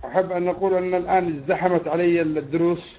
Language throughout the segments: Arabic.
أحب أن نقول أن الآن ازدحمت علي الدروس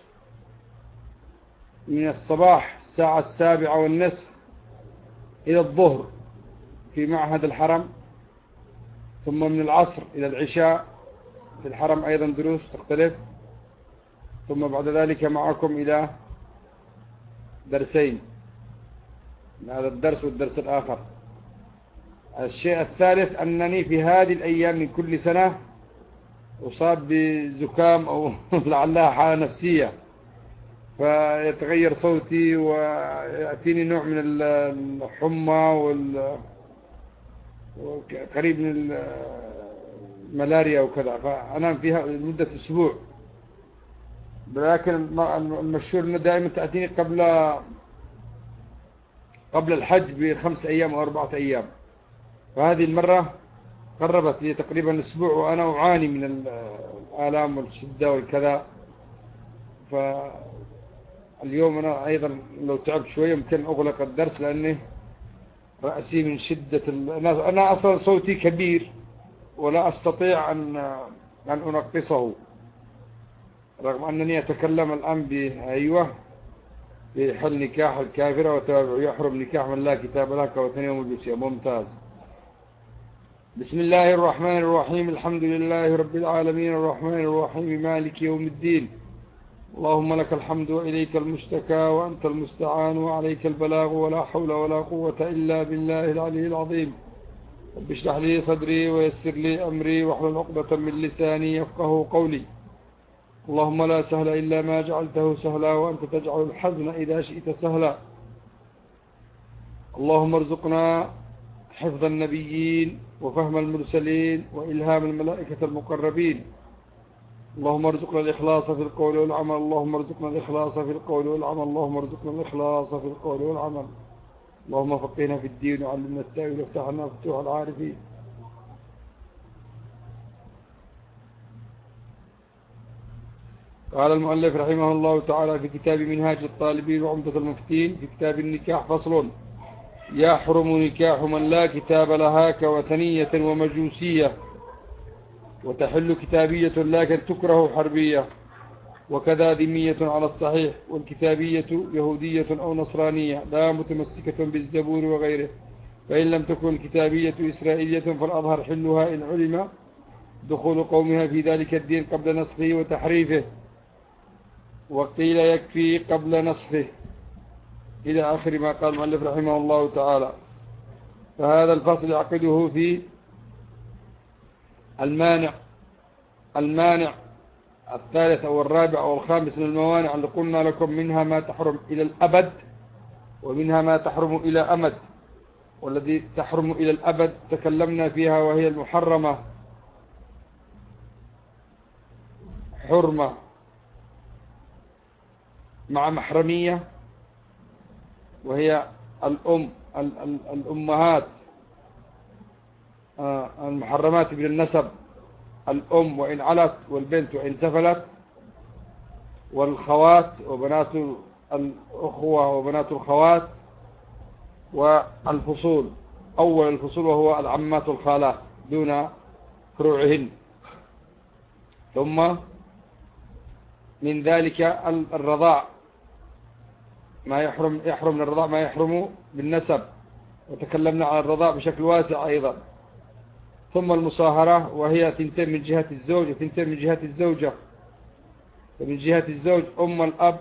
من الصباح الساعة 7:30 إلى الظهر في معهد الحرم، ثم من العصر إلى العشاء في الحرم أيضا دروس تختلف، ثم بعد ذلك معكم إلى درسين، هذا الدرس والدرس الآخر. الشيء الثالث أنني في هذه الأيام من كل سنة أصاب بزكام أو لعلها حالة نفسية، فيتغير صوتي ويأتيني نوع من الحمى وقريب من الملاريا وكذا، فأنام فيها لمدة أسبوع. لكن المشهور أنه دائما تأتيني قبل الحج ب5 أيام أو 4 أيام، فهذه المرة قربت لي تقريبا أسبوع وأنا أعاني من الآلام والشدة والكذا. فاليوم أنا أيضا لو تعبت شوية يمكن أغلق الدرس، لأنه رأسي من شدة أنا أصلا صوتي كبير ولا أستطيع أن أنقصه، رغم أنني أتكلم الآن أيوة بحل نكاح الكافرة وتابع يحرم نكاح من لا كتاب لك وثني ومجوسية. ممتاز. بسم الله الرحمن الرحيم. الحمد لله رب العالمين الرحمن الرحيم مالك يوم الدين. اللهم لك الحمد وإليك المشتكى وأنت المستعان وعليك البلاغ ولا حول ولا قوة إلا بالله العلي العظيم. رب اشرح لي صدري ويسر لي أمري واحلل عقدة من لساني يفقه قولي. اللهم لا سهل إلا ما جعلته سهلا وأنت تجعل الحزن إذا شئت سهلا. اللهم ارزقنا حفظ النبيين وفهم المرسلين وإلهام الملائكة المقربين. اللهم ارزقنا الإخلاص في القول والعمل. اللهم ارزقنا الإخلاص في القول والعمل. اللهم ارزقنا الإخلاص في القول والعمل. اللهم فقهنا في الدين وعلمنا التأويل وافتح لنا فتوح العارفين. قال المؤلف رحمه الله تعالى في كتاب منهاج الطالبين وعمدة المفتين في كتاب النكاح فصل: يحرم نكاح من لا كتاب لها كوثنية ومجوسية، وتحل كتابية لكن تكره حربية، وكذا ذمية على الصحيح، والكتابية يهودية أو نصرانية لا متمسكة بالزبور وغيره، فإن لم تكن الكتابية إسرائيلية فالأظهر حلها إن علم دخول قومها في ذلك الدين قبل نسخه وتحريفه، وقيل يكفي قبل نسخه، إلى آخر ما قال المؤلف رحمه الله تعالى. فهذا الفصل يعقده في المانع الثالث أو الرابع أو الخامس من الموانع اللي قلنا لكم منها ما تحرم إلى الأبد ومنها ما تحرم إلى أمد، والذي تحرم إلى الأبد تكلمنا فيها، وهي المحرمة حرمة مع محرمية، وهي الأمهات المحرمات من النسب، الأم وإن علت والبنت وإن سفلت، والخوات وبنات الأخوة وبنات الخوات، والفصول أول الفصول وهو العمات والخالات دون فروعهن. ثم من ذلك الرضاع، ما يحرم من الرضاع ما يحرم بالنسب، وتكلمنا عن الرضاع بشكل واسع أيضا. ثم المصاهرة، وهي تنتين من جهة الزوج وتنتين من جهة الزوجة. فمن جهة الزوج أم الأب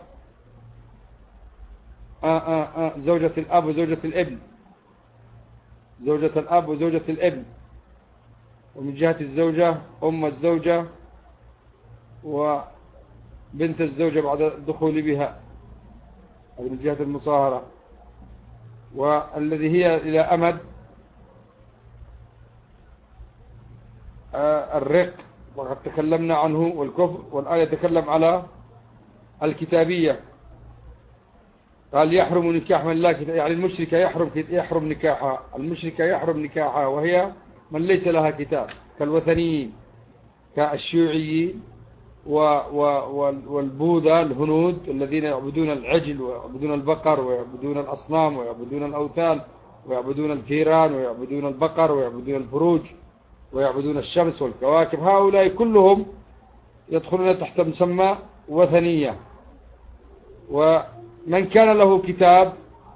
زوجة الأب وزوجة الابن، زوجة الأب وزوجة الابن. ومن جهة الزوجة أم الزوجة وبنت الزوجة بعد الدخول بها، هذه من جهة المصاهرة. والذي هي إلى أمد الرق، وقد تكلمنا عنه، والكفر. والآية يتكلم على الكتابية، قال يحرم نكاح من لا كتاب، يعني المشركة يحرم نكاحها، المشركة يحرم نكاحها، وهي من ليس لها كتاب، كالوثنيين كالشيوعيين والبوذا الهنود الذين يعبدون العجل ويعبدون البقر ويعبدون الأصنام ويعبدون الأوثان ويعبدون الفيران ويعبدون البقر ويعبدون الفروج ويعبدون الشمس والكواكب. هؤلاء كلهم يدخلون تحت مسمى وثنية. ومن كان له كتاب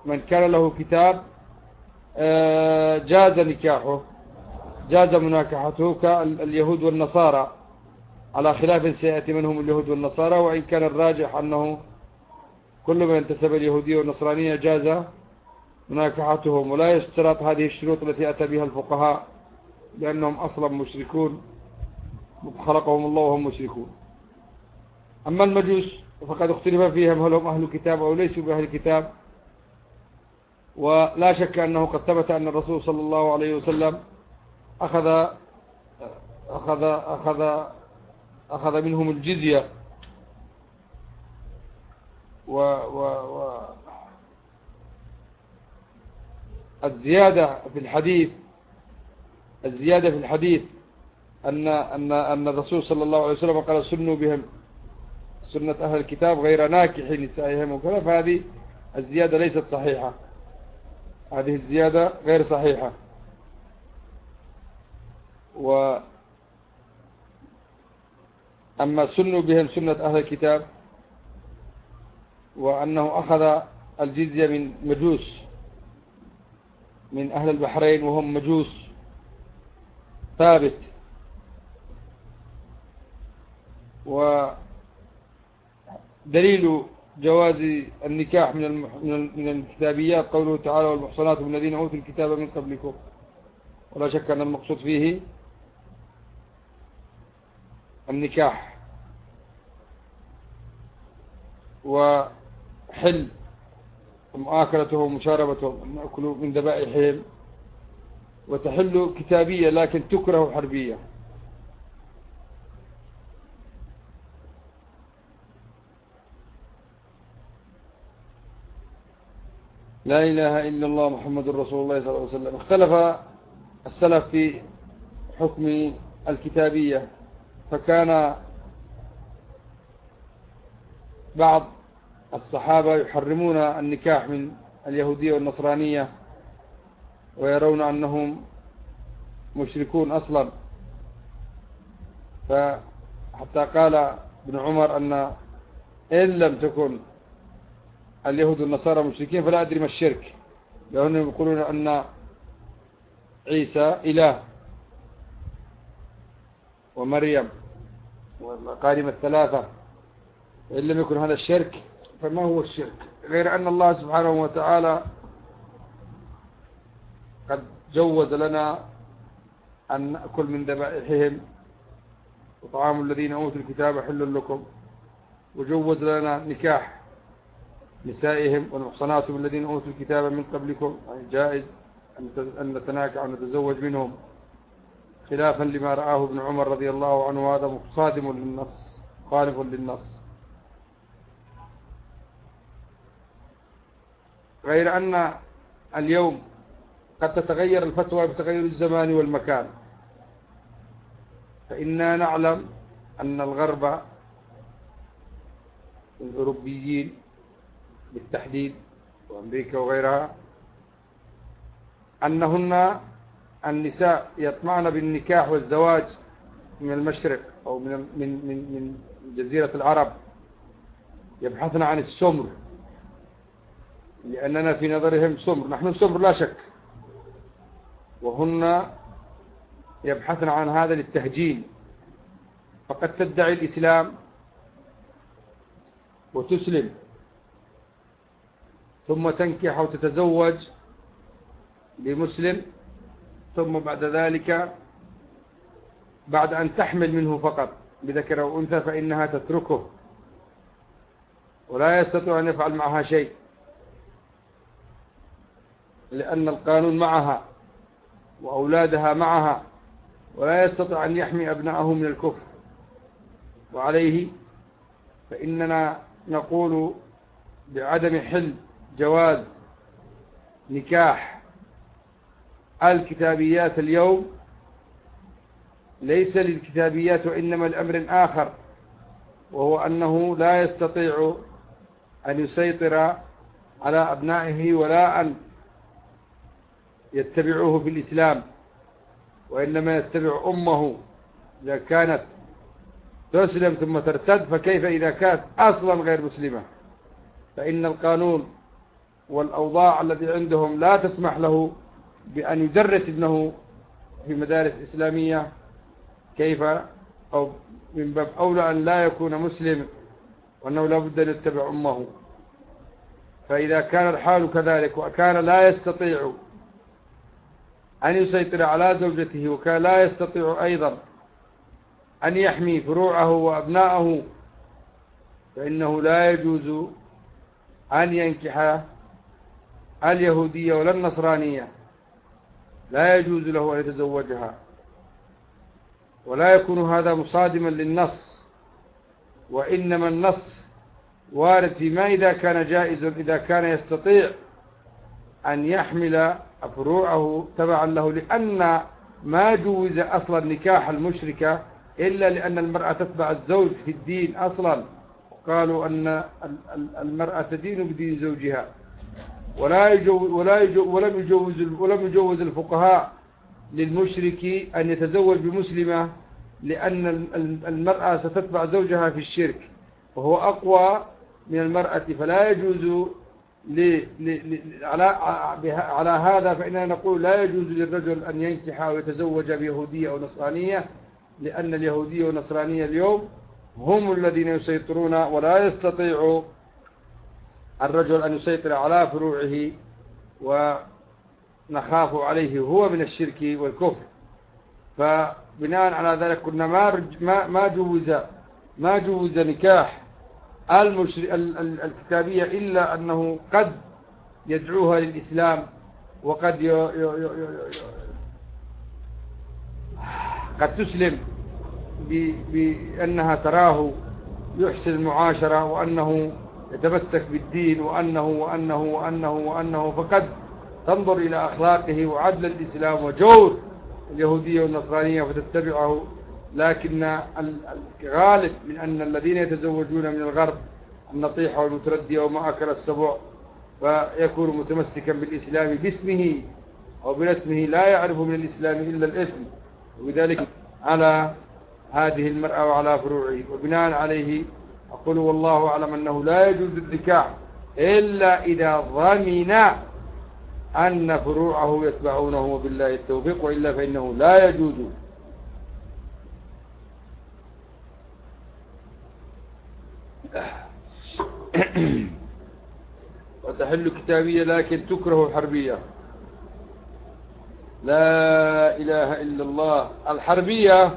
جاز نكاحه، جاز مناكحته كاليهود والنصارى، على خلاف سيأتي منهم اليهود والنصارى، وإن كان الراجح أنه كل من انتسب اليهودية والنصرانية جاز مناكحتهم، ولا يشترط هذه الشروط التي أتى بها الفقهاء، لأنهم أصلا مشركون، خلقهم الله وهم مشركون. أما المجوس فقد اختلف فيهم هل هم أهل كتاب أو ليسوا بأهل كتاب، ولا شك أنه قد ثبت أن الرسول صلى الله عليه وسلم أخذ منهم الجزية، الزيادة في الحديث أن الرسول صلى الله عليه وسلم قال سنوا بهم سنة أهل الكتاب غير ناكح نسائهم وكذا، فهذه الزيادة ليست صحيحة، هذه الزيادة غير صحيحة. أما سنوا بهم سنة أهل الكتاب، وأنه أخذ الجزية من مجوس من أهل البحرين وهم مجوس، ثابت. ودليل جواز النكاح من الكتابيات قوله تعالى والمحصنات من الذين أوتوا الكتاب من قبلكم، ولا شك أن المقصود فيه النكاح. وحل ومؤاكلتهم ومشاربتهم أن يأكلوا من ذبائحهم، وتحل كتابية لكن تكره حربية. لا إله إلا الله محمد رسول الله صلى الله عليه وسلم. اختلف السلف في حكم الكتابية، فكان بعض الصحابة يحرمون النكاح من اليهودية والنصرانية، ويرون أنهم مشركون أصلا، فحتى قال ابن عمر أن إن لم تكن اليهود والنصارى مشركين فلا أدري ما الشرك، لأنهم يقولون أن عيسى إله ومريم والقائمة الثلاثة، إن لم يكن هذا الشرك فما هو الشرك؟ غير أن الله سبحانه وتعالى قد جوز لنا أن نأكل من ذبائحهم، وطعام الذين أوتوا الكتاب حل لكم، وجوز لنا نكاح نسائهم والمحصنات من الذين أوتوا الكتاب من قبلكم، يعني جائز أن نتناكح ونتزوج منهم، خلافا لما رآه ابن عمر رضي الله عنه، هذا مصادم للنص خالف للنص. غير أن اليوم قد تتغير الفتوى بتغير الزمان والمكان، فإننا نعلم أن الغرب الأوروبيين بالتحديد وأمريكا وغيرها أنهن النساء يطمعن بالنكاح والزواج من المشرق أو من جزيرة العرب، يبحثن عن السمر، لأننا في نظرهم سمر، نحن سمر لا شك، وهن يبحثن عن هذا للتهجين. فقد تدعي الإسلام وتسلم ثم تنكح وتتزوج بمسلم، ثم بعد ذلك بعد أن تحمل منه فقط بذكر أو أنثى فإنها تتركه ولا يستطيع أن يفعل معها شيء، لأن القانون معها وأولادها معها، ولا يستطيع أن يحمي أبنائه من الكفر. وعليه فإننا نقول بعدم حل جواز نكاح الكتابيات اليوم، ليس للكتابيات وإنما الأمر آخر، وهو أنه لا يستطيع أن يسيطر على أبنائه ولا أن يتبعوه في الإسلام، وإنما يتبع أمه إذا كانت تسلم ثم ترتد، فكيف إذا كانت أصلا غير مسلمة؟ فإن القانون والأوضاع التي عندهم لا تسمح له بأن يدرس ابنه في مدارس إسلامية، كيف أو من باب أولى أن لا يكون مسلم وأنه لا بد أن يتبع أمه. فإذا كان الحال كذلك وكان لا يستطيع أن يسيطر على زوجته، وكان لا يستطيع أيضا أن يحمي فروعه وأبناءه، فإنه لا يجوز أن ينكح اليهودية ولا النصرانية، لا يجوز له أن يتزوجها، ولا يكون هذا مصادما للنص، وإنما النص وارد فيما إذا كان جائز، إذا كان يستطيع أن يحمل فروعه تبعا له، لأن ما جوز أصلا نكاح المشركة إلا لأن المرأة تتبع الزوج في الدين أصلا، قالوا أن المرأة تدين بدين زوجها، ولم يجوز الفقهاء للمشرك أن يتزوج بمسلمة، لأن المرأة ستتبع زوجها في الشرك وهو أقوى من المرأة، فلا يجوز على هذا فإننا نقول لا يجوز للرجل أن ينكح أو يتزوج بيهودية أو نصرانية، لأن اليهودية والنصرانية اليوم هم الذين يسيطرون، ولا يستطيع الرجل أن يسيطر على فروعه، ونخاف عليه هو من الشرك والكفر. فبناء على ذلك قلنا ما جوز نكاح الكتابية إلا أنه قد يدعوها للإسلام، وقد قد تسلم بأنها تراه يحسن المعاشرة، وأنه يتمسك بالدين، وأنه فقد تنظر إلى أخلاقه وعدل الإسلام وجور اليهودية والنصرانية فتتبعه. لكن الغالب من أن الذين يتزوجون من الغرب النطيح والمتردي وما أكل السبع، فيكون متمسكا بالإسلام باسمه أو باسمه، لا يعرف من الإسلام إلا الاسم، وبذلك على هذه المرأة وعلى فروعه. وبناء عليه أقول والله أعلم أنه لا يجوز النكاح إلا إذا ضمن أن فروعه يتبعونه، وبالله التوفيق، وإلا فإنه لا يجوز. وتحل كتابية لكن تكره حربية. لا إله إلا الله. الحربية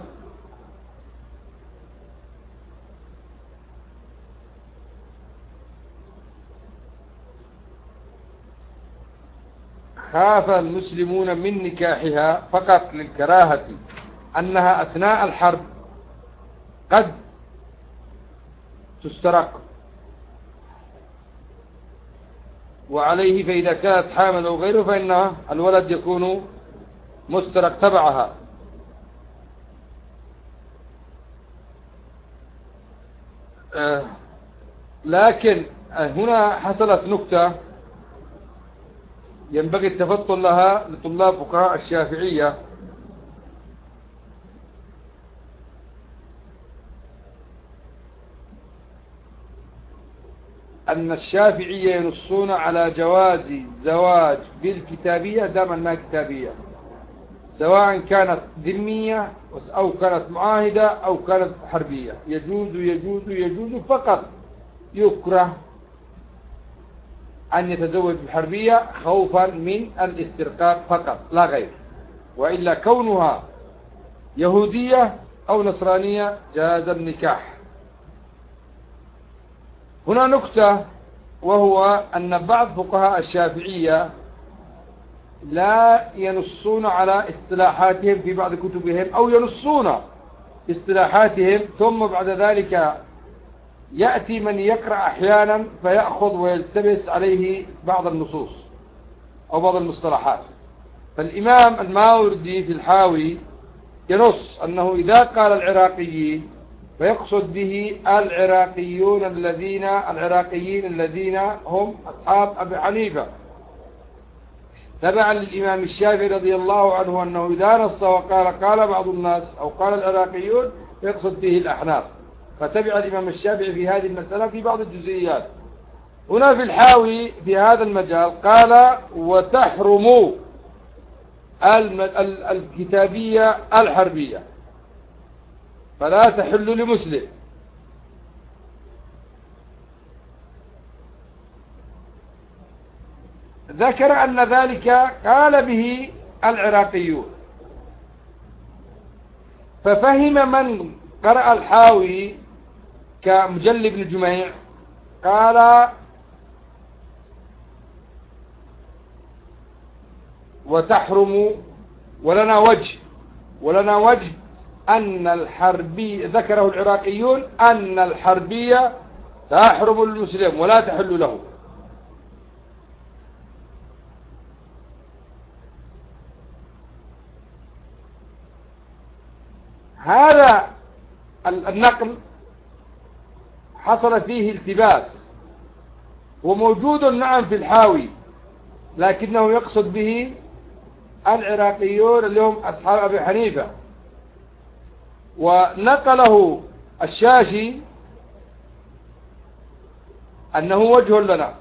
خاف المسلمون من نكاحها فقط للكراهة، أنها أثناء الحرب قد تسترق، وعليه فإذا كانت حامل أو غيره فإن الولد يكون مسترق تبعها. لكن هنا حصلت نكتة ينبغي التفطن لها لطلاب فقهاء الشافعية، أن الشافعية ينصون على جواز زواج بالكتابية دام أنها كتابية، سواء كانت ذمية أو كانت معاهدة أو كانت حربية، يجوز فقط يكره أن يتزوج بالحربية خوفا من الاسترقاق فقط لا غير، وإلا كونها يهودية أو نصرانية جاز النكاح. هنا نكتة، وهو أن بعض فقهاء الشافعية لا ينصون على اصطلاحاتهم في بعض كتبهم، أو ينصون اصطلاحاتهم ثم بعد ذلك يأتي من يقرأ أحيانا فيأخذ ويلتبس عليه بعض النصوص أو بعض المصطلحات. فالإمام الماوردي في الحاوي ينص أنه إذا قال العراقيين فيقصد به العراقيين الذين هم أصحاب أبي حنيفة تبعا للإمام الشافعي رضي الله عنه، أنه إذا نص وقال قال بعض الناس أو قال العراقيون فيقصد به الأحناف. فتبع الإمام الشافعي في هذه المسألة في بعض الجزئيات. هنا في الحاوي في هذا المجال قال وتحرم الكتابية الحربية فلا تحل لمسلم. ذكر أن ذلك قال به العراقيون، ففهم من قرأ الحاوي كمجل بن جميع قال وتحرم ولنا وجه أن الحربي ذكره العراقيون أن الحربية تحرم المسلم ولا تحل له. هذا النقل حصل فيه التباس وموجود نعم في الحاوي، لكنه يقصد به العراقيون اللي هم أصحاب أبي حنيفة، ونقله الشاشي أنه وجه لنا،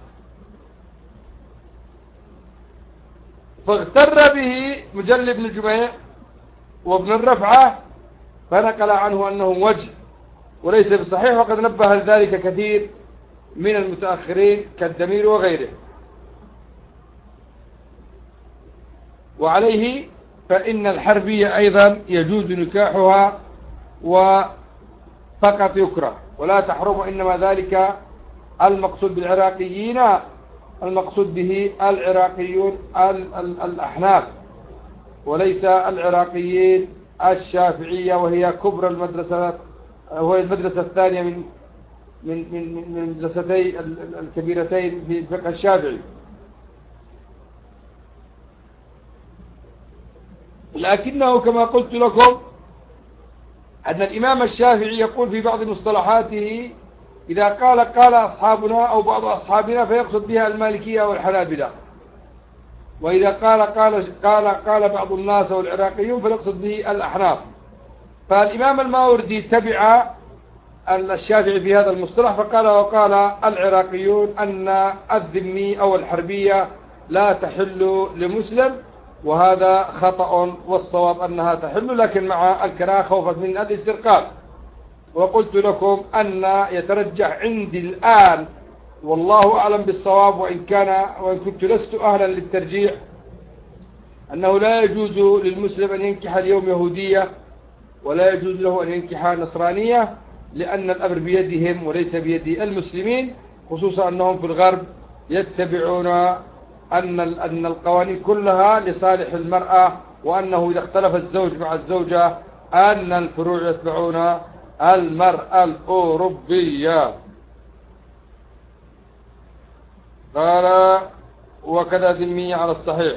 فاغتر به مجل بن جميع وابن الرفعة فنقل عنه أنه وجه وليس بصحيح، وقد نبه لذلك كثير من المتأخرين كالدمير وغيره. وعليه فإن الحربية أيضا يجوز نكاحها وفقط يكره ولا تحرم، إنما ذلك المقصود بالعراقيين المقصود به العراقيون الأحناف وليس العراقيين الشافعية، وهي كبرى المدرسة، وهي المدرسة الثانية من المدرستي الكبيرتين في الفقه الشافعي. لكنه كما قلت لكم أن الإمام الشافعي يقول في بعض مصطلحاته إذا قال أصحابنا أو بعض أصحابنا فيقصد بها المالكية والحنابلة، وإذا قال بعض الناس والعراقيون فيقصد به الأحناف. فالإمام الماوردي تبع الشافعي في هذا المصطلح وقال العراقيون أن الذمي أو الحربية لا تحل لمسلم، وهذا خطأ، والصواب أنها تحل لكن مع الكراهة خوفا من الاسترقاق. وقلت لكم أن يترجح عندي الآن والله أعلم بالصواب، وإن كنت لست أهلا للترجيح، أنه لا يجوز للمسلم أن ينكح اليوم يهودية ولا يجوز له أن ينكح نصرانية، لأن الأمر بيدهم وليس بيد المسلمين، خصوصا أنهم في الغرب يتبعون أن القوانين كلها لصالح المرأة، وأنه إذا اختلف الزوج مع الزوجة أن الفروع يتبعون المرأة الأوروبية. قال وكذا ذمية على الصحيح،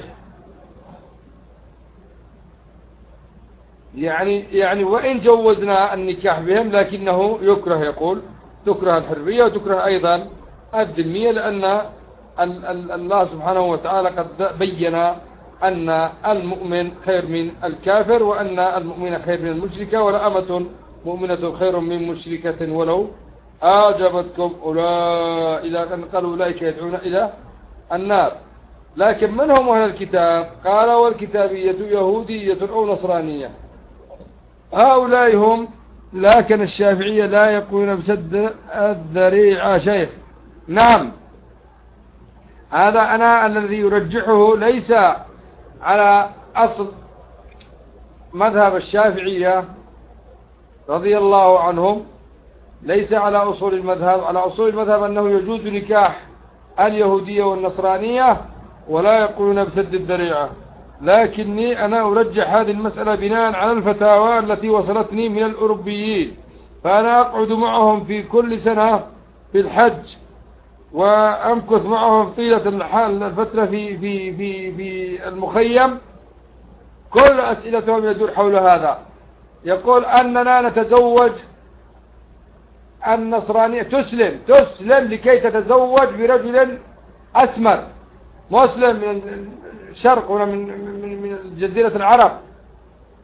يعني وإن جوزنا النكاح بهم لكنه يكره، يقول تكره الحرية وتكره أيضا الذمية، لأن الله سبحانه وتعالى قد بين أن المؤمن خير من الكافر، وأن المؤمن خير من المشركة، ولأمة مؤمنة خير من مشركة ولو أعجبتكم. قالوا أولئك يدعون إلى النار. لكن من هم أهل الكتاب؟ قال والكتابية يهودية أو نصرانية، هؤلاء هم. لكن الشافعية لا يقولون بسد الذريعة شيخ. نعم، هذا أنا الذي يرجحه ليس على أصل مذهب الشافعية رضي الله عنهم، ليس على أصول المذهب. على أصول المذهب أنه يجوز نكاح اليهودية والنصرانية ولا يقولون بسد الذريعة، لكني أنا أرجح هذه المسألة بناء على الفتاوى التي وصلتني من الأوروبيين، فأنا أقعد معهم في كل سنة في الحج وأمكث معهم طيلة الفترة في المخيم، كل أسئلتهم يدور حول هذا. يقول أننا نتزوج النصرانية، تسلم لكي تتزوج برجل أسمر مسلم من الشرق ولا من جزيرة العرب،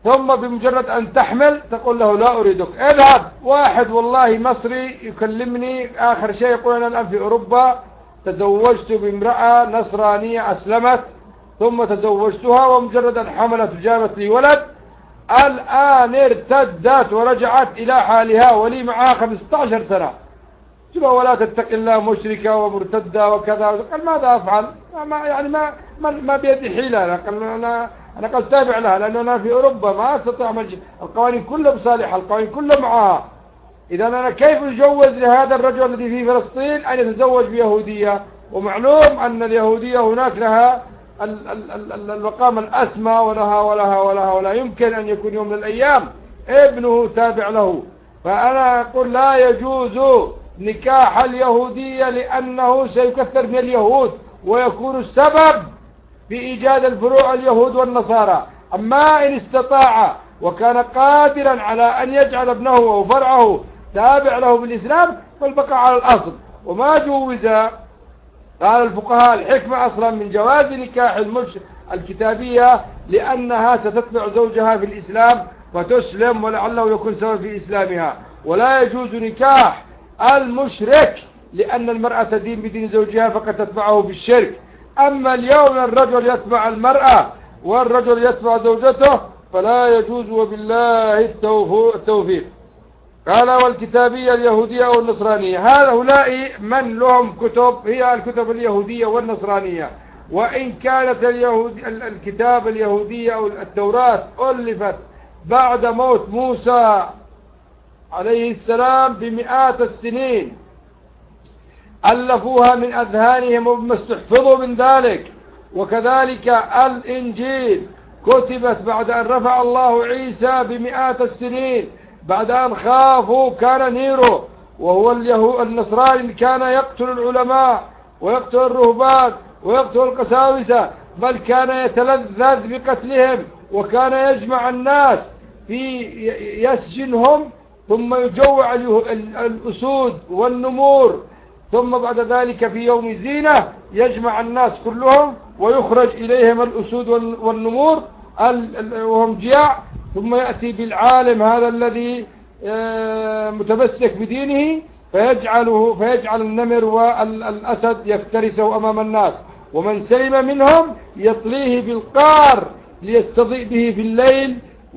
ثم بمجرد أن تحمل تقول له لا أريدك، اذهب. واحد والله مصري يكلمني آخر شيء يقول أنا الآن في أوروبا تزوجت بامرأة نصرانية أسلمت ثم تزوجتها، ومجرد أن حملت وجابت لي ولد الآن ارتدت ورجعت إلى حالها ولي معها 15 سنة. قلت له ولا تتق الله، مشركة ومرتدة وكذا. قال ماذا أفعل؟ يعني ما بيدي حيلة. أنا قد تابع لها لأنه أنا في أوروبا ما أستطيع القوانين كلها بصالحها، القوانين كلها معها. إذا أنا كيف أجوز لهذا الرجل الذي في فلسطين أن يتزوج بيهودية؟ ومعلوم أن اليهودية هناك لها المقام الأسمى ولا يمكن أن يكون يوم من الأيام ابنه تابع له. فأنا أقول لا يجوز نكاح اليهودية لأنه سيكثر من اليهود ويكون السبب في إيجاد الفروع اليهود والنصارى. أما إن استطاع وكان قادرا على أن يجعل ابنه أو فرعه تابع له بالإسلام فالبقى على الأصل. وما جوز قال الفقهاء الحكمة أصلا من جواز نكاح الكتابية لأنها ستتبع زوجها في الإسلام فتسلم ولعله يكون سبب في إسلامها. ولا يجوز نكاح المشرك لأن المرأة تدين بدين زوجها فقد تتبعه بالشرك. أما اليوم الرجل يتبع المرأة والرجل يتبع زوجته فلا يجوز، وبالله التوفيق. قال والكتابية اليهودية أو النصرانية، هؤلاء من لهم كتب هي الكتب اليهودية والنصرانية. وإن كانت الكتاب اليهودية أو التوراة ألفت بعد موت موسى عليه السلام بمئات السنين، ألفوها من أذهانهم وما استحفظوا من ذلك. وكذلك الإنجيل كتبت بعد أن رفع الله عيسى بمئات السنين، بعد أن خافوا كان نيرو وهو النصراني كان يقتل العلماء ويقتل الرهبان ويقتل القساوسة، بل كان يتلذذ بقتلهم وكان يجمع الناس يسجنهم ثم يجوع الأسود والنمور، ثم بعد ذلك في يوم زينة يجمع الناس كلهم ويخرج إليهم الأسود والنمور وهم جياع، ثم يأتي بالعالم هذا الذي متمسك بدينه فيجعل النمر والأسد يفترسه أمام الناس، ومن سلم منهم يطليه بالقار ليستضيء به في الليل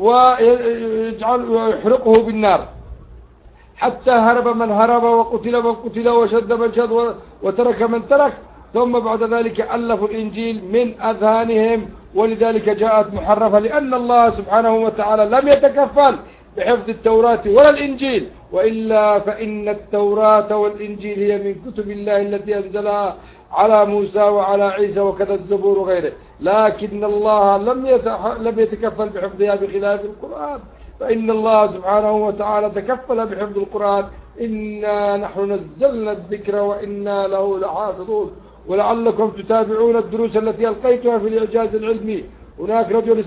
ويحرقه بالنار، حتى هرب من هرب وقتل من قتل وشد من شد وترك من ترك. ثم بعد ذلك ألفوا الإنجيل من أذهانهم، ولذلك جاءت محرفة لأن الله سبحانه وتعالى لم يتكفل بحفظ التوراة ولا الإنجيل، وإلا فإن التوراة والإنجيل هي من كتب الله التي أنزلها على موسى وعلى عيسى وكذا الزبور وغيره، لكن الله لم يتكفل بحفظها بخلاف القرآن، فإن الله سبحانه وتعالى تكفل بحفظ القرآن. إنا نحن نزلنا الذكر وإنا له لحافظون. ولعلكم تتابعون الدروس التي ألقيتها في الإعجاز العلمي. هناك رجل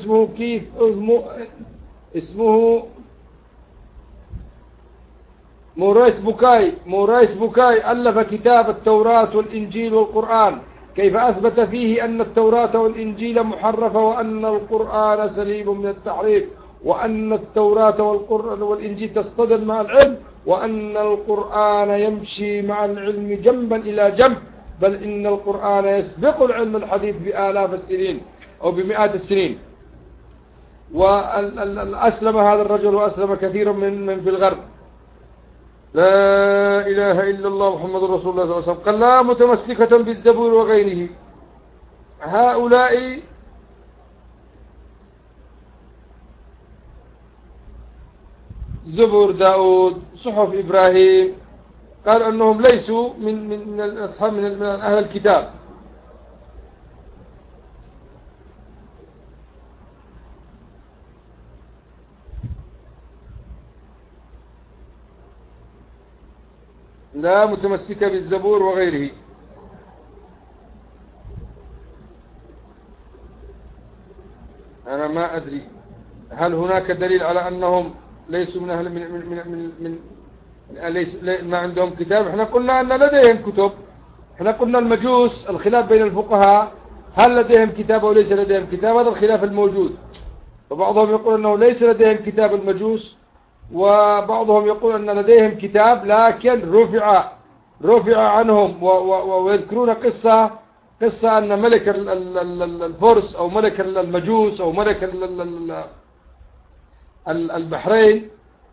اسمه مورايس بوكاي ألف كتاب التوراة والإنجيل والقرآن، كيف أثبت فيه أن التوراة والإنجيل محرفة وأن القرآن سليم من التحريف، وأن التوراة والإنجيل تصطدم مع العلم، وأن القرآن يمشي مع العلم جنبا إلى جنب، بل إن القرآن يسبق العلم الحديث بآلاف السنين أو بمئات السنين. وأسلم هذا الرجل وأسلم كثير من في الغرب. لا إله إلا الله محمد رسول الله صلى الله عليه وسلم. قال لا متمسكة بالزبور وغيره. هؤلاء زبور داود، صحف إبراهيم، قال أنهم ليسوا من الأصحاب من أهل الكتاب. لا متمسكة بالزبور وغيره. أنا ما أدري هل هناك دليل على أنهم ليسوا من أهل من ليس ما عندهم كتاب. احنا قلنا أن لديهم كتب. احنا قلنا المجوس الخلاف بين الفقهاء هل لديهم كتاب أو ليس لديهم كتاب، هذا الخلاف الموجود. وبعضهم يقول أنه ليس لديهم كتاب المجوس، وبعضهم يقول أن لديهم كتاب لكن رفع عنهم، ويذكرون قصة أن ملك الفرس أو ملك المجوس أو ملك البحرين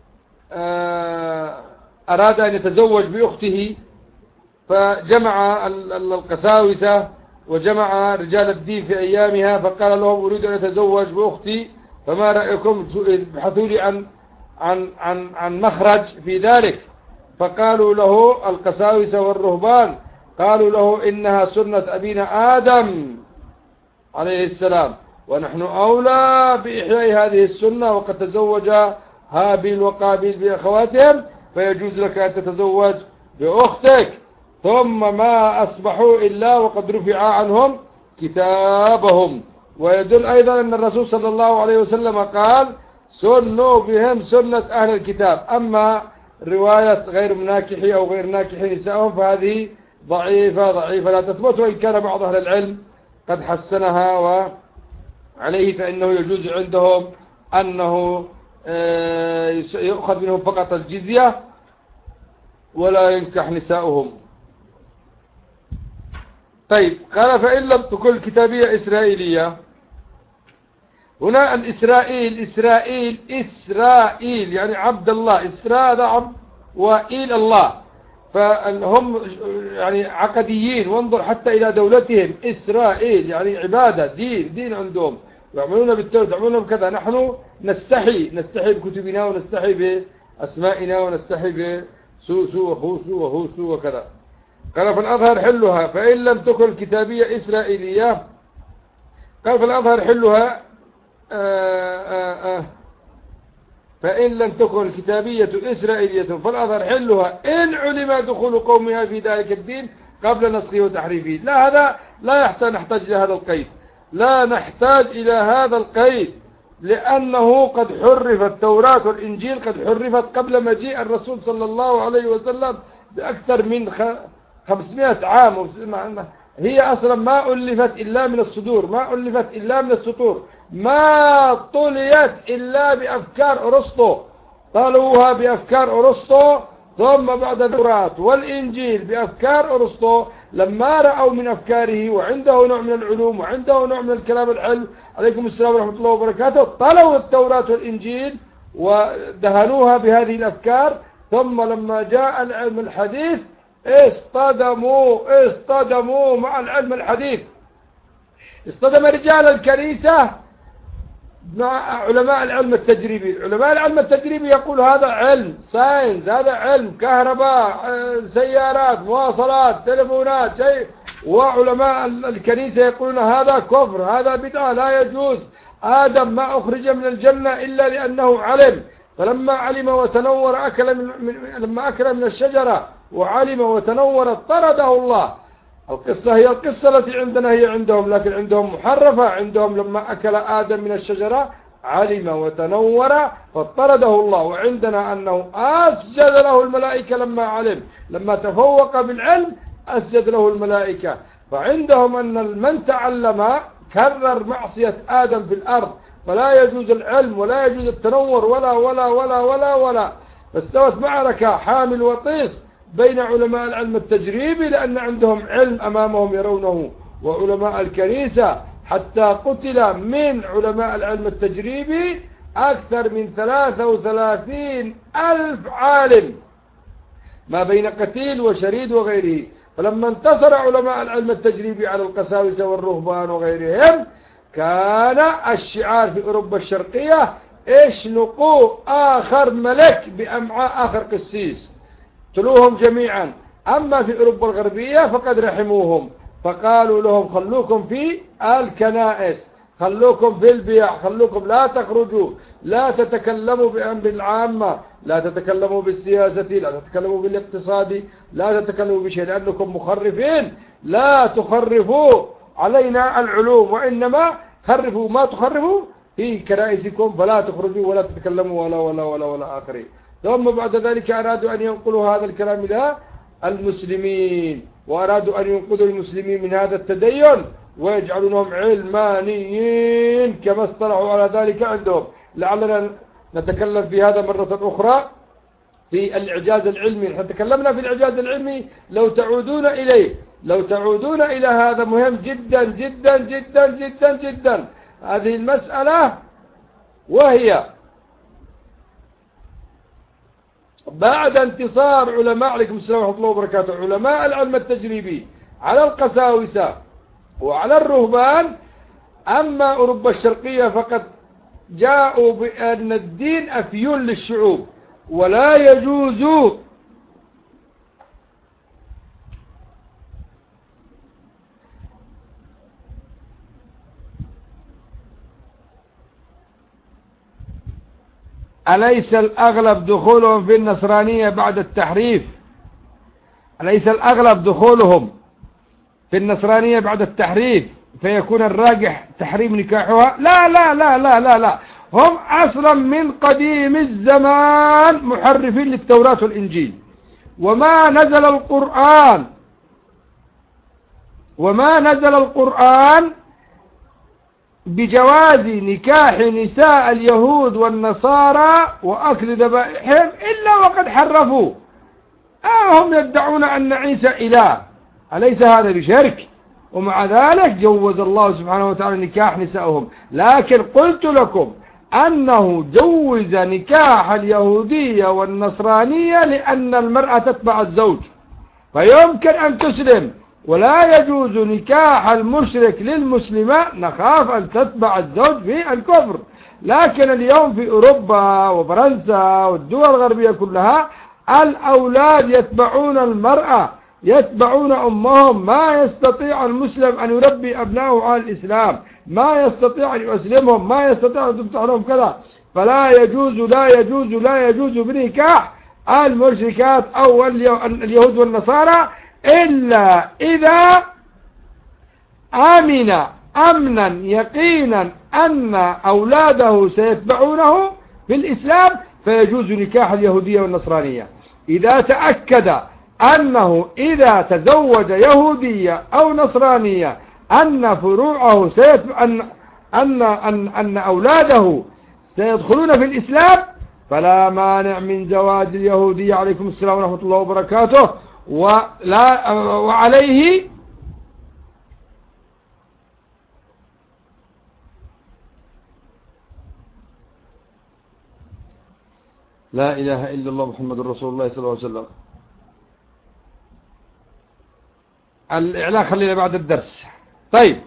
أراد أن يتزوج بأخته، فجمع القساوسة وجمع رجال الدين في أيامها، فقال لهم أريد أن أتزوج بأختي، فما رأيكم؟ ابحثوا لي عن مخرج في ذلك. فقالوا له القساوسة والرهبان، قالوا له إنها سنة أبينا آدم عليه السلام، ونحن أولى بإحياء هذه السنة، وقد تزوج هابيل وقابيل بأخواتهم، فيجوز لك أن تتزوج بأختك. ثم ما أصبحوا إلا وقد رفع عنهم كتابهم. ويدل أيضا أن الرسول صلى الله عليه وسلم قال سنوا بهم سنة أهل الكتاب. أما رواية غير مناكحي أو غير ناكحي نسائهم فهذه ضعيفة لا تثبت، وإن كان بعض أهل العلم قد حسنها، وعليه فإنه يجوز عندهم أنه يؤخذ منهم فقط الجزية ولا ينكح نساؤهم. طيب، قال فإن لم تكن كتابية إسرائيلية. هنا إسرائيل يعني عبد الله، إسراء هذا عبد وإيل الله، فهم يعني عقديين. وانظر حتى إلى دولتهم إسرائيل يعني عبادة، دين عندهم، يعملون بالتوحيد، يعملون بكذا. نحن نستحي بكتبنا، ونستحي بأسمائنا، ونستحي بسوسو وهوسو وكذا. قال فالأظهر حلها فإن لم تكن كتابية إسرائيلية. قال فالأظهر حلها فإن لم تكن كتابية إسرائيلية فالأظهر حلها إن علم دخول قومها في ذلك الدين قبل نسخه وتحريفه. لا، هذا لا نحتاج إلى هذا القيد، لا نحتاج إلى هذا القيد، لأنه قد حرف التوراة والإنجيل، قد حرفت قبل مجيء الرسول صلى الله عليه وسلم بأكثر من 500 عام. هي أصلا ما ألفت إلا من الصدور، ما ألفت إلا من السطور، ما طليت إلا بأفكار أرسطو، طلوها بأفكار أرسطو، ثم بعد التوراة والإنجيل بأفكار أرسطو. لما رأوا من أفكاره وعنده نوع من العلوم وعنده نوع من الكلام العلم، عليكم السلام ورحمة الله وبركاته، طلوا التوراة والإنجيل ودهنوها بهذه الأفكار. ثم لما جاء العلم الحديث اصطدموا مع العلم الحديث، اصطدم رجال الكنيسة مع علماء العلم التجريبي. علماء العلم التجريبي يقول هذا علم ساينس، هذا علم كهرباء، سيارات، مواصلات، تلفونات، شيء. وعلماء الكنيسة يقولون هذا كفر، هذا بدعة، لا يجوز. آدم ما أخرج من الجنة إلا لأنه علم، فلما علم وتنور لما أكل من الشجرة وعلم وتنور طرده الله. القصة هي القصة التي عندنا هي عندهم، لكن عندهم محرفة. عندهم لما أكل آدم من الشجرة علم وتنور فطرده الله، وعندنا أنه أسجد له الملائكة لما علم، لما تفوق بالعلم أسجد له الملائكة. فعندهم أن من تعلم كرر معصية آدم في الأرض، فلا يجوز العلم ولا يجوز التنور ولا ولا ولا ولا ولا. فاستوت معركة حامل وطيس بين علماء العلم التجريبي، لأن عندهم علم أمامهم يرونه، وعلماء الكنيسة، حتى قتل من علماء العلم التجريبي أكثر من 33,000 عالم، ما بين قتيل وشريد وغيره. فلما انتصر علماء العلم التجريبي على القساوسة والرهبان وغيرهم، كان الشعار في أوروبا الشرقية اشنقوا آخر ملك بأمعاء آخر قسيس، اقتلوهم جميعا. أما في أوروبا الغربية فقد رحموهم، فقالوا لهم خلوكم في الكنائس، خلوكم في البيع، خلوكم لا تخرجوا، لا تتكلموا بأمر العامة، لا تتكلموا بالسياسة، لا تتكلموا بالاقتصاد، لا تتكلموا بشيء، لأنكم مخرفين. لا تخرفوا علينا العلوم، وإنما خرفوا ما تخرفوا في كنائسكم، فلا تخرجوا ولا تتكلموا ولا ولا ولا ولا آخرين. ثم بعد ذلك أرادوا أن ينقلوا هذا الكلام إلى المسلمين، وأرادوا أن ينقذوا المسلمين من هذا التدين، ويجعلونهم علمانيين كما اصطلحوا على ذلك عندهم. لعلنا نتكلم في هذا مرة أخرى في الإعجاز العلمي. نحن تكلمنا في الإعجاز العلمي، لو تعودون إليه، لو تعودون إلى هذا مهم جدا جدا جدا جدا جدا هذه المسألة، وهي بعد انتصار علماء عليكم السلام ورحمة الله وبركاته علماء العلم التجريبي على القساوسة وعلى الرهبان، أما أوروبا الشرقية فقد جاءوا بأن الدين أفيون للشعوب ولا يجوز أليس الأغلب دخولهم في النصرانية بعد التحريف؟ أليس الأغلب دخولهم في النصرانية بعد التحريف فيكون الراجح تحريم نكاحها؟ لا لا لا لا لا لا، هم أصلا من قديم الزمان محرفين للتوراة والإنجيل، وما نزل القرآن بجواز نكاح نساء اليهود والنصارى وأكل ذبائحهم إلا وقد حرفوا. هم يدعون أن عيسى إله، أليس هذا بشرك؟ ومع ذلك جوز الله سبحانه وتعالى نكاح نسائهم. لكن قلت لكم أنه جوز نكاح اليهودية والنصرانية لأن المرأة تتبع الزوج، فيمكن أن تسلم، ولا يجوز نكاح المشرك للمسلمة، نخاف أن تتبع الزوج في الكفر. لكن اليوم في أوروبا وفرنسا والدول الغربية كلها الأولاد يتبعون المرأة، يتبعون أمهم. ما يستطيع المسلم أن يربي أبنائه على الإسلام، ما يستطيع أن يسلمهم، ما يستطيع أن تفتح لهم كذا. فلا يجوز لا يجوز لا يجوز بنكاح المشركات أو اليهود والنصارى إلا إذا آمن أمنا يقينا أن أولاده سيتبعونه في الإسلام فيجوز نكاح اليهودية والنصرانية. إذا تأكد أنه إذا تزوج يهودية أو نصرانية أن فروعه أن أولاده سيدخلون في الإسلام فلا مانع من زواج اليهودية عليكم السلام ورحمة الله وبركاته. وعليه لا إله إلا الله محمد رسول الله صلى الله عليه وسلم. الإعلان خلينا بعد الدرس. طيب،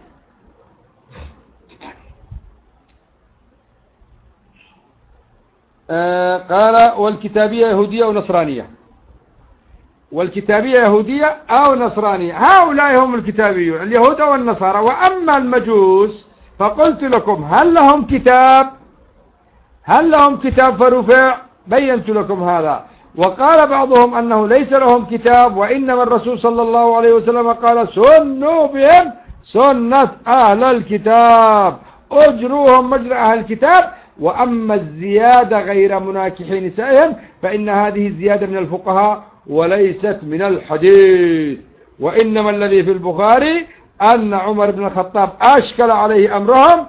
قال والكتابية يهودية ونصرانية، والكتابية يهودية أو نصرانية، هؤلاء هم الكتابيون اليهود أو النصارى. وأما المجوس فقلت لكم هل لهم كتاب؟ هل لهم كتاب فرفع؟ بينت لكم هذا. وقال بعضهم أنه ليس لهم كتاب، وإنما الرسول صلى الله عليه وسلم قال سنوا بهم سنة أهل الكتاب، أجروهم مجرى أهل الكتاب. وأما الزيادة غير مناكحي نسائهم فإن هذه الزيادة من الفقهاء وليست من الحديث. وإنما الذي في البخاري أن عمر بن الخطاب أشكل عليه أمرهم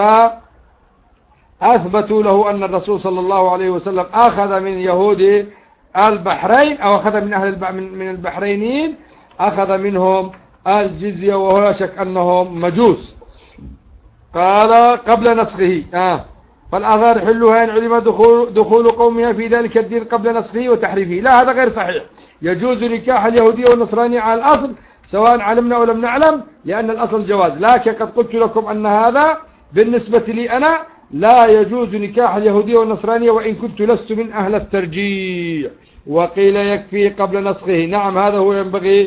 فأثبتوا له أن الرسول صلى الله عليه وسلم أخذ من يهود البحرين أو أخذ من أهل من البحرينيين أخذ منهم الجزية، وهو لا شك أنهم مجوس. قال قبل نسخه فالآثار حلها إن علم دخول قومها في ذلك الدين قبل نسخه وتحريفه. لا، هذا غير صحيح. يجوز نكاح اليهودية والنصرانية على الأصل سواء علمنا أو لم نعلم، لأن الأصل جواز. لكن قد قلت لكم أن هذا بالنسبة لي أنا لا يجوز نكاح اليهودية والنصرانية وإن كنت لست من أهل الترجيح. وقيل يكفي قبل نسخه. نعم، هذا هو ينبغي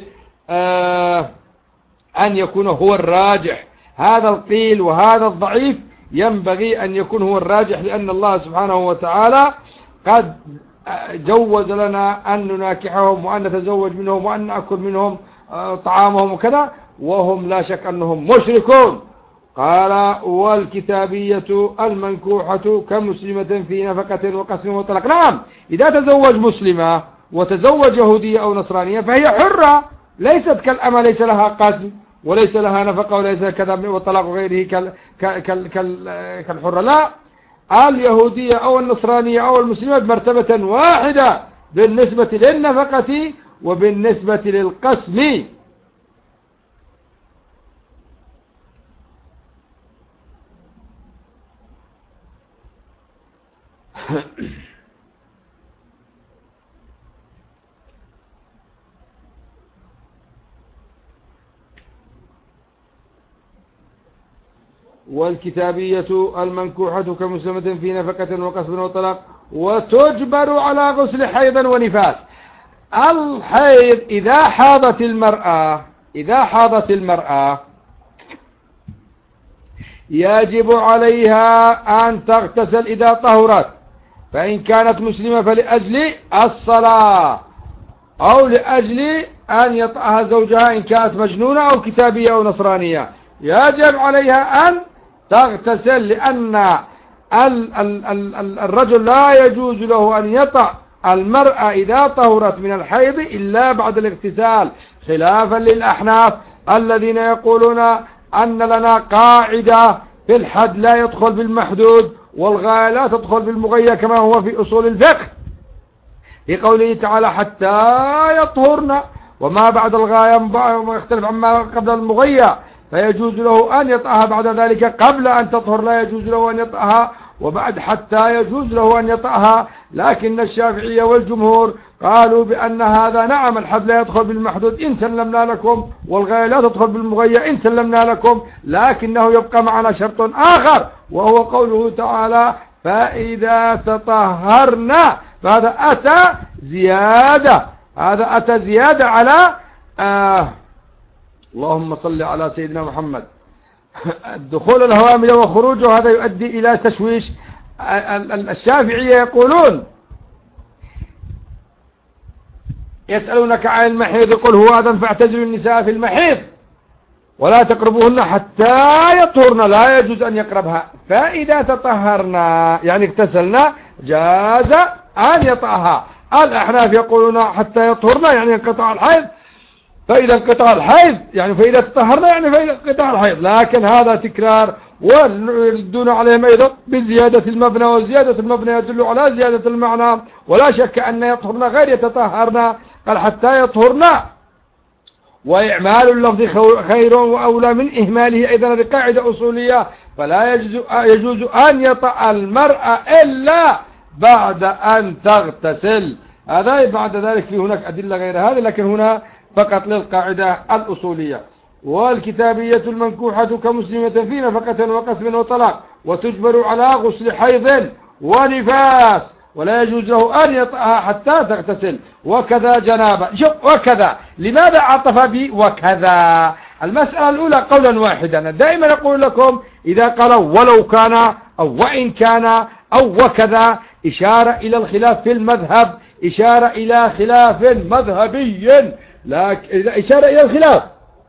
أن يكون هو الراجح. هذا القيل وهذا الضعيف ينبغي أن يكون هو الراجح، لأن الله سبحانه وتعالى قد جوز لنا أن نناكحهم وأن نتزوج منهم وأن نأكل منهم طعامهم وكذا، وهم لا شك أنهم مشركون. قال والكتابية المنكوحة كمسلمة في نفقة وقسم وطلاق. نعم، إذا تزوج مسلمة وتزوج يهودية أو نصرانية فهي حرة، ليست كالأمة ليس لها قسم وليس لها نفقة وليس كذا وطلاق غيره كالحرة. لا، اليهودية أو النصرانية أو المسلمة بمرتبة واحدة بالنسبة للنفقة وبالنسبة للقسم. والكتابية المنكوحة كمسلمة في نفقة وقسم وطلاق وتجبر على غسل حيض ونفاس. الحيض إذا حاضت المرأة يجب عليها أن تغتسل إذا طهرت، فإن كانت مسلمة فلأجل الصلاة أو لأجل أن يطأها زوجها إن كانت مجنونة أو كتابية أو نصرانية، يجب عليها أن تغتسل، لأن الرجل لا يجوز له أن يطأ المرأة إذا طهرت من الحيض إلا بعد الاغتسال، خلافا للأحناف الذين يقولون أن لنا قاعدة في الحد لا يدخل بالمحدود والغاية لا تدخل بالمغية كما هو في أصول الفقه، لقوله تعالى حتى يطهرن، وما بعد الغاية يختلف عما قبل المغية، فيجوز له أن يطأها بعد ذلك. قبل أن تطهر لا يجوز له أن يطأها، وبعد حتى يجوز له أن يطأها. لكن الشافعية والجمهور قالوا بأن هذا نعم الحد لا يدخل بالمحدود إن سلمنا لكم، والغاية لا تدخل بالمغية إن سلمنا لكم، لكنه يبقى معنا شرط آخر وهو قوله تعالى فإذا تطهرنا، فهذا أتى زيادة على اللهم صل على سيدنا محمد. دخول الهوامل وخروجه هذا يؤدي إلى تشويش. الشافعية يقولون يسألونك عن المحيض قل هو أذى فاعتزلوا النساء في المحيض ولا تقربوهن حتى يطهرن، لا يجوز أن يقربها. فإذا تطهرنا يعني اغتسلنا جاز أن يطأها. الأحناف يقولون حتى يطهرنا يعني انقطاع الحيض، فإذا انقطاع الحيض يعني فإذا تطهرنا يعني فإذا انقطاع الحيض، لكن هذا تكرار. ويردون عليهم أيضا بزيادة المبنى، وزيادة المبنى يدل على زيادة المعنى، ولا شك أن يطهرنا غير يتطهرنا. قال حتى يطهرنا، وإعمال اللفظ خير وأولى من إهماله أيضا، هذه قاعدة أصولية. فلا يجوز أن يطأ المرأة إلا بعد أن تغتسل. هذا بعد ذلك في هناك أدلة غير هذه، لكن هنا فقط للقاعدة الأصولية. والكتابية المنكوحة كمسلمة في نفقة وقسم وطلاق وتجبر على غسل حيض ونفاس، ولا يجوز له أن يطأها حتى تغتسل، وكذا جنابة. شوف وكذا، لماذا عطف بي وكذا؟ المسألة الأولى قولا واحدا، دائما أقول لكم إذا قالوا ولو كان أو وإن كان أو وكذا إشارة إلى الخلاف في المذهب، إشارة إلى خلاف مذهبي، لكن إشارة إلى الخلاف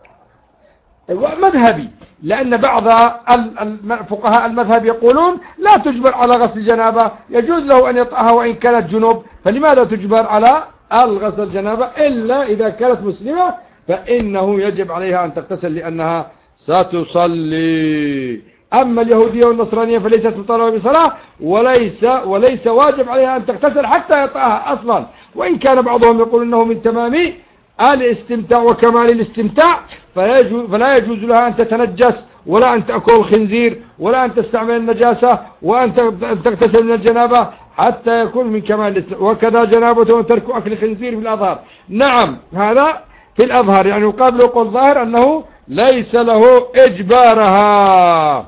مذهبي، لأن بعض فقهاء المذهب يقولون لا تجبر على غسل الجنابة، يجوز له أن يطأها وإن كانت جنوب، فلماذا تجبر على الغسل الجنابة إلا إذا كانت مسلمة، فإنه يجب عليها أن تغتسل لأنها ستصلي. أما اليهودية والنصرانية فليست مطالبة بصلاة، وليس واجب عليها أن تغتسل حتى يطأها أصلا، وإن كان بعضهم يقول أنه من تمام الاستمتاع وكمال الاستمتاع، فلا يجوز لها أن تتنجس ولا أن تأكل الخنزير ولا أن تستعمل النجاسة وأن تغتسل من الجنابة حتى يكون من كمال الاستمتاع. وكذا جنابته وترك أكل الخنزير في الأظهر. نعم هذا في الأظهر، يعني يقابل قول ظاهر أنه ليس له إجبارها.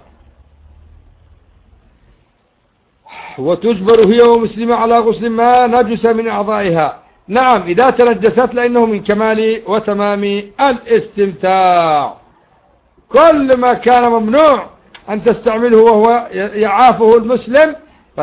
وتجبر هي ومسلمة على غسل ما نجس من أعضائها. نعم إذا تنجست لأنه من كمال وتمام الاستمتاع. كل ما كان ممنوع أن تستعمله وهو يعافه المسلم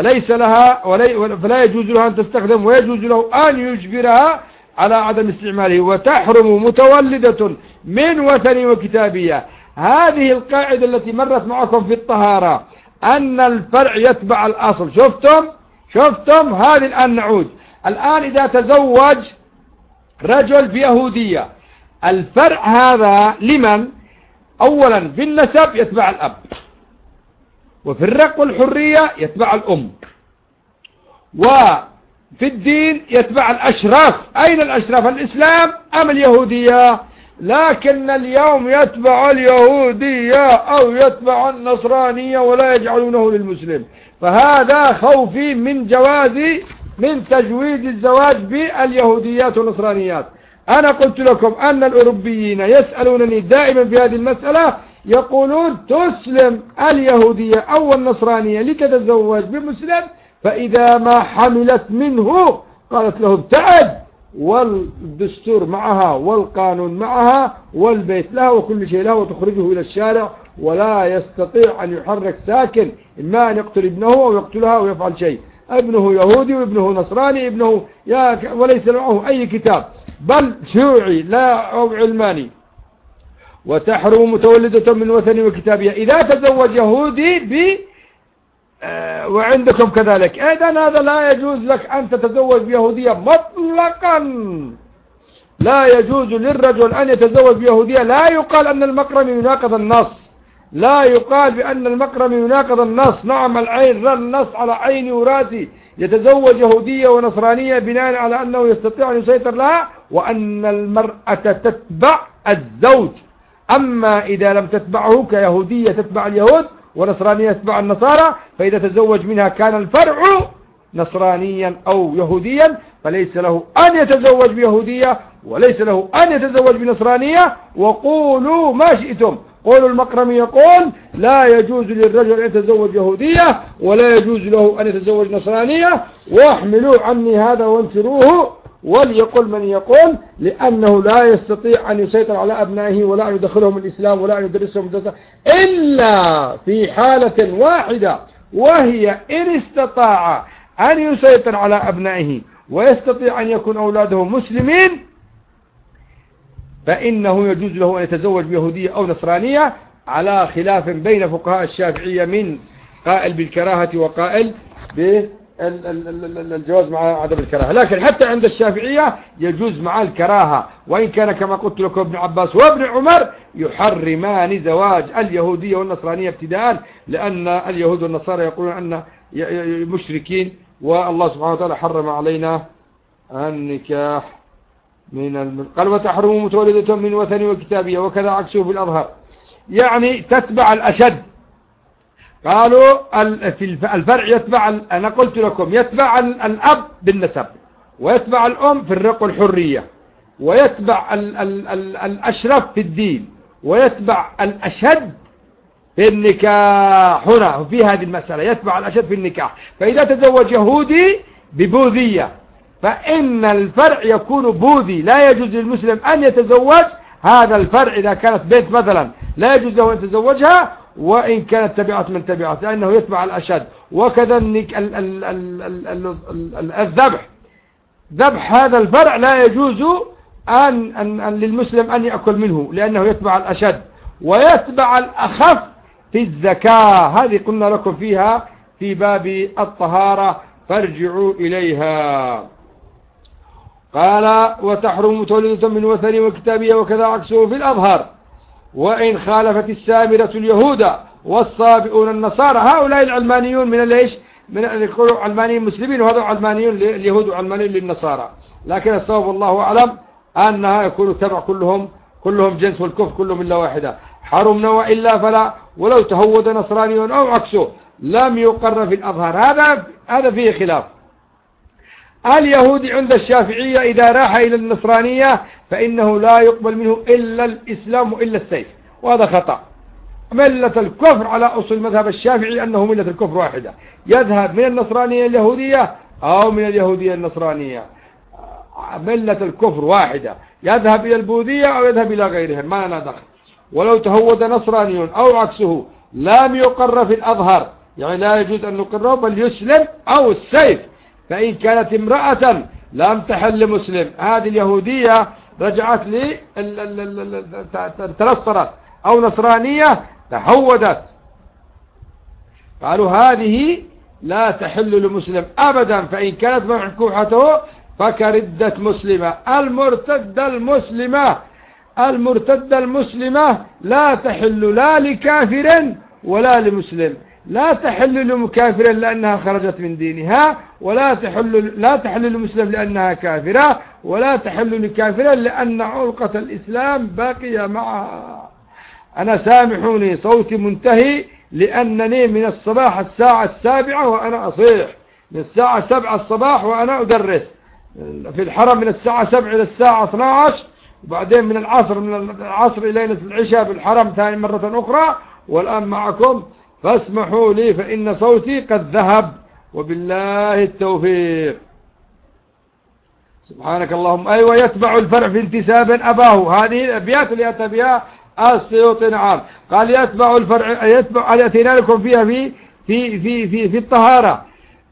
فلا يجوز لها أن تستخدم، ويجوز له أن يجبرها على عدم استعماله. وتحرم متولدة من وثن وكتابية. هذه القاعدة التي مرت معكم في الطهارة أن الفرع يتبع الأصل. شفتم هذه. الآن نعود. الآن إذا تزوج رجل بيهودية، الفرع هذا لمن؟ أولا بالنسب يتبع الأب، وفي الرق والحرية يتبع الأم، وفي الدين يتبع الأشراف. أين الأشراف؟ الإسلام أم اليهودية؟ لكن اليوم يتبع اليهودية أو يتبع النصرانية ولا يجعلونه للمسلم. فهذا خوفي من تجويز الزواج باليهوديات والنصرانيات. أنا قلت لكم أن الأوروبيين يسألونني دائما في هذه المسألة، يقولون تسلم اليهودية أو النصرانية لتتزوج بمسلم، فإذا ما حملت منه قالت له ابتعد، والدستور معها والقانون معها والبيت لها وكل شيء لها، وتخرجه إلى الشارع ولا يستطيع أن يحرك ساكن، إما أن يقتل ابنه أو يقتلها أو يفعل شيء. ابنه يهودي وابنه نصراني، ابنه وليس معه أي كتاب، بل شيوعي لا أو علماني. وتحرم متولدة من وثن وكتابها إذا تزوج يهودي وعندكم كذلك. إذن هذا لا يجوز لك أن تتزوج بيهودية مطلقا. لا يجوز للرجل أن يتزوج بيهودية. لا يقال أن المقرم يناقض النص، لا يقال بأن المقرم يناقض النص. نعم العين، النص على عيني وراسي، يتزوج يهودية ونصرانية بناء على أنه يستطيع أن يسيطر لها، وأن المرأة تتبع الزوج. أما إذا لم تتبعه كيهودية تتبع اليهود ونصرانية تتبع النصارى، فإذا تزوج منها كان الفرع نصرانيا أو يهوديا، فليس له أن يتزوج بيهودية وليس له أن يتزوج بنصرانية. وقولوا ما شئتم، قولوا المقرمي يقول لا يجوز للرجل أن يتزوج يهودية ولا يجوز له أن يتزوج نصرانية، واحملوا عني هذا وانشروه، وليقل من يقول، لأنه لا يستطيع أن يسيطر على أبنائه ولا أن يدخلهم الإسلام ولا أن يدرسهم الدراسة إلا في حالة واحدة، وهي إن استطاع أن يسيطر على أبنائه ويستطيع أن يكون أولاده مسلمين، فإنه يجوز له أن يتزوج بيهودية أو نصرانية، على خلاف بين فقهاء الشافعية من قائل بالكراهة وقائل بالجواز مع عدم الكراهة. لكن حتى عند الشافعية يجوز مع الكراهة، وإن كان كما قلت لكم ابن عباس وابن عمر يحرمان زواج اليهودية والنصرانية ابتداء، لأن اليهود والنصارى يقولون أن مشركين، والله سبحانه وتعالى حرم علينا النكاح قال وتحرم متولدة من وثن وكتابية وكذا عكسه في الأظهر، يعني تتبع الأشد. قالوا في الفرع يتبع، أنا قلت لكم يتبع الأب بالنسب، ويتبع الأم في الرق والحرية، ويتبع الأشرف في الدين، ويتبع الأشد في النكاح. هنا في هذه المسألة يتبع الأشد في النكاح. فإذا تزوج يهودي ببوذية فإن الفرع يكون بوذي، لا يجوز للمسلم أن يتزوج هذا الفرع. إذا كانت بنت مثلا لا يجوز له أن يتزوجها، وإن كانت تبعة من تبعة، لأنه يتبع الأشد. وكذا الذبح، ذبح هذا الفرع لا يجوز أن للمسلم أن يأكل منه، لأنه يتبع الأشد. ويتبع الأخف في الزكاة، هذه قلنا لكم فيها في باب الطهارة فارجعوا إليها. قال وتحرم متولدة من وثن وكتابية وكذا عكسه في الأظهر، وإن خالفت السامرة اليهود والصابئون النصارى. هؤلاء العلمانيون من ليش؟ من يقولوا علمانيين مسلمين، وهذا علمانيون لليهود وعلمانيون للنصارى. لكن الصواب والله أعلم أنها يكون تبع كلهم جنس، والكفر كلهم إلا واحدة. حرمنا وإلا فلا، ولو تهود نصراني أو عكسه لم يقر في الأظهر. هذا فيه خلاف. اليهودي عند الشافعية إذا راح إلى النصرانية فإنه لا يقبل منه إلا الإسلام وإلا السيف، وهذا خطأ. ملة الكفر على أصل مذهب الشافعي أنه ملة الكفر واحدة، يذهب من النصرانية اليهودية أو من اليهودية النصرانية، ملة الكفر واحدة، يذهب إلى البوذية أو يذهب إلى غيرهم، ما لنا دخل. ولو تهود نصراني أو عكسه لم يقر في الأظهر، يعني لا يجوز أن نقره، بل يسلم أو السيف. فإن كانت امرأة لم تحل مسلم، هذه اليهودية رجعت لي تنصرت أو نصرانية تحودت، قالوا هذه لا تحل لمسلم أبدا، فإن كانت منكوحته فكردة مسلمة. المرتدة المسلمة المرتدة المسلمة لا تحل لا لكافر ولا لمسلم. لا تحل لمكافر لأنها خرجت من دينها، لا تحل لمسلم لأنها كافرة، ولا تحل لكافر لأن علقة الإسلام باقية معها. أنا سامحوني صوتي منتهي لأنني من الصباح الساعة 7 وأنا أصيح، من الساعة 7 الصباح وأنا أدرس في الحرم من الساعة 7 إلى الساعة 12، وبعدين من العصر إلى العشاء بالحرم ثاني مرة أخرى، والآن معكم، فاسمحوا لي فإن صوتي قد ذهب، وبالله التوفيق. سبحانك اللهم. أيوة، يتبع الفرع في انتساب أباه. هذه الأبيات اللي أتى بها السيوطي. نعم، قال يتبع الفرع، يتبع التي لكم فيها في الطهارة.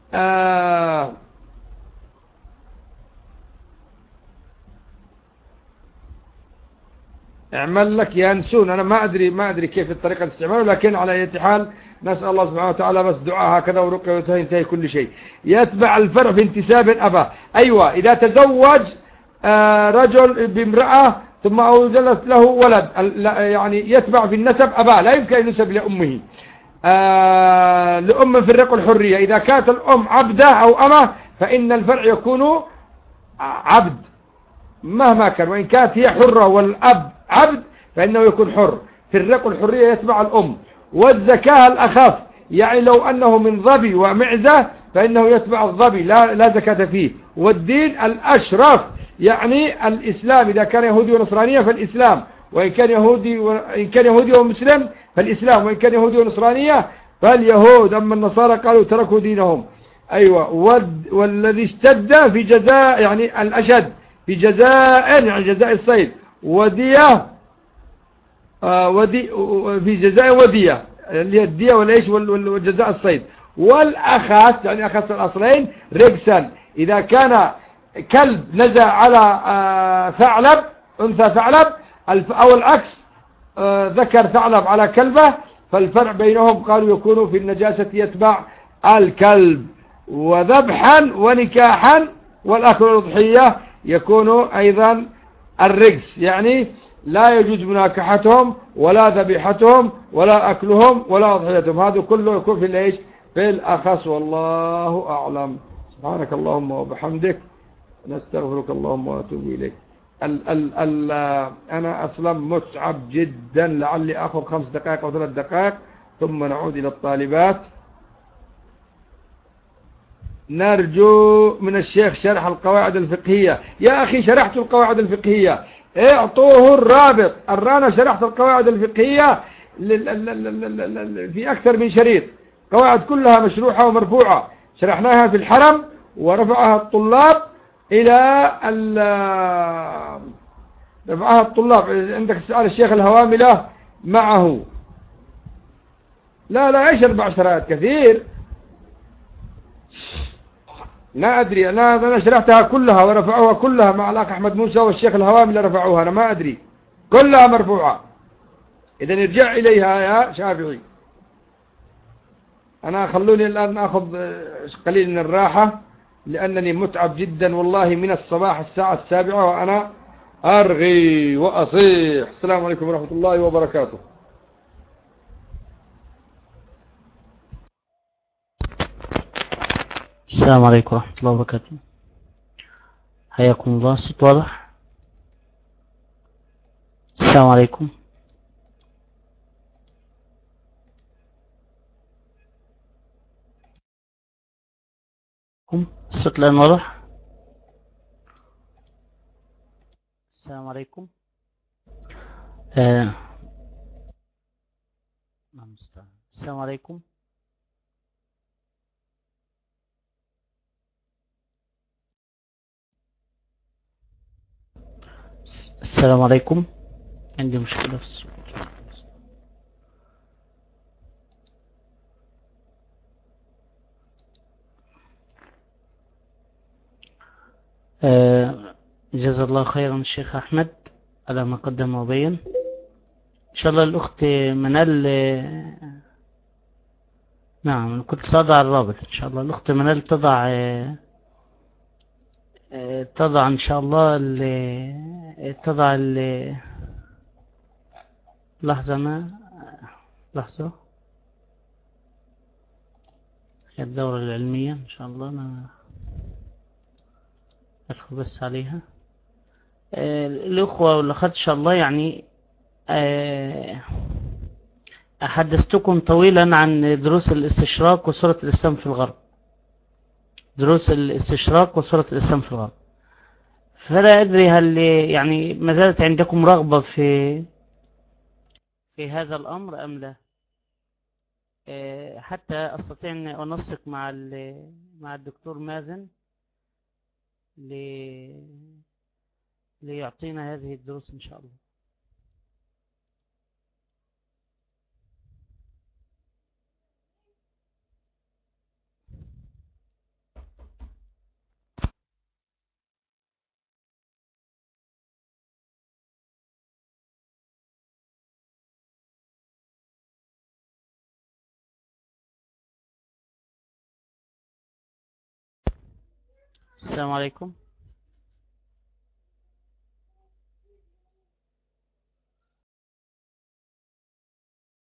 اعمل لك ينسون. أنا ما أدري كيف الطريقة استعماله، لكن على أي حال نسأل الله سبحانه وتعالى بس دعاء هكذا ورقية وتنتهي كل شيء. يتبع الفرع في انتساب أباه. أيوة، إذا تزوج رجل بامرأة ثم أوجدت له ولد، يعني يتبع في النسب أباه، لا يمكن أن ينسب لأمه. لأم في الرق الحرية، إذا كانت الأم عبدة أو أمه فإن الفرع يكون عبد مهما كان، وإن كانت هي حرة والأب عبد فإنه يكون حر. في الرق الحرية يتبع الأم. والزكاة الأخف، يعني لو أنه من ظبي ومعزة فإنه يتبع الظبي، لا زكاة فيه. والدين الأشرف، يعني الإسلام، إذا كان يهودي ونصرانية فالإسلام، وإن كان يهودي ومسلم فالإسلام، وإن كان يهودي ونصرانية فاليهود. أما النصارى قالوا تركوا دينهم. أيوة. والذي اشتد في جزاء، يعني الأشد في جزاء، يعني جزاء الصيد، ودية، في جزاء ودية، اللي هي الدية والإيش والجزاء الصيد. والأخس، يعني أخس الأصلين رجسا، إذا كان كلب نزع على ثعلب، أنثى ثعلب، أو العكس، ذكر ثعلب على كلبة، فالفرع بينهم قالوا يكون في النجاسة يتبع الكلب. وذبحا ونكاحا والأكل والأضحية يكون أيضا الرجس، يعني لا يجوز مناكحتهم ولا ذبيحتهم ولا أكلهم ولا أضحيتهم. هذا كله يكون في الإيش؟ في الأخص. والله أعلم. سبحانك اللهم وبحمدك، نستغفرك اللهم وأتوب إليك. أنا أصلا متعب جدا، لعلي أخذ 5 دقائق أو 3 دقائق ثم نعود إلى الطالبات. نرجو من الشيخ شرح القواعد الفقهية. يا أخي شرحت القواعد الفقهية، اعطوه الرابط. أنا شرحت القواعد الفقهية في أكثر من شريط، قواعد كلها مشروحة ومرفوعة، شرحناها في الحرم ورفعها الطلاب رفعها الطلاب. عندك سؤال الشيخ الهواملة معه. لا ايش 4 شرايط كثير، لا أدري. أنا شرحتها كلها ورفعوها كلها مع الأخ أحمد موسى والشيخ الهواملة رفعوها، أنا ما أدري، كلها مرفوعة. إذا ارجع إليها يا شافعي. أنا خلوني الآن أخذ قليل من الراحة لأنني متعب جدا والله، من الصباح الساعة 7 وأنا أرغي وأصيح. السلام عليكم ورحمة الله وبركاته. السلام عليكم ورحمة الله وبركاته. حياكم الله. الصوت واضح؟ السلام عليكم. الصوت الآن واضح؟ السلام عليكم. السلام عليكم. السلام عليكم. عندي مشكلة في الصوت. جزا الله خيرا الشيخ أحمد على ما قدم وبين. إن شاء الله الأخت منال، نعم كنت سأضع الرابط. إن شاء الله الأخت منال تضع إن شاء الله تضع لحظة لحظة. هي الدورة العلمية إن شاء الله أنا أدخل بس عليها. الأخوة والأخوات إن شاء الله يعني أحدثتكم طويلا عن دروس الاستشراق وصورة الإسلام في الغرب. دروس الاستشراق وصورة الإسلام في الغرب. فلا أدري هل يعني ما زالت عندكم رغبة في هذا الأمر أم لا، حتى أستطيع أن أنسق مع الدكتور مازن ليعطينا هذه الدروس إن شاء الله. السلام عليكم.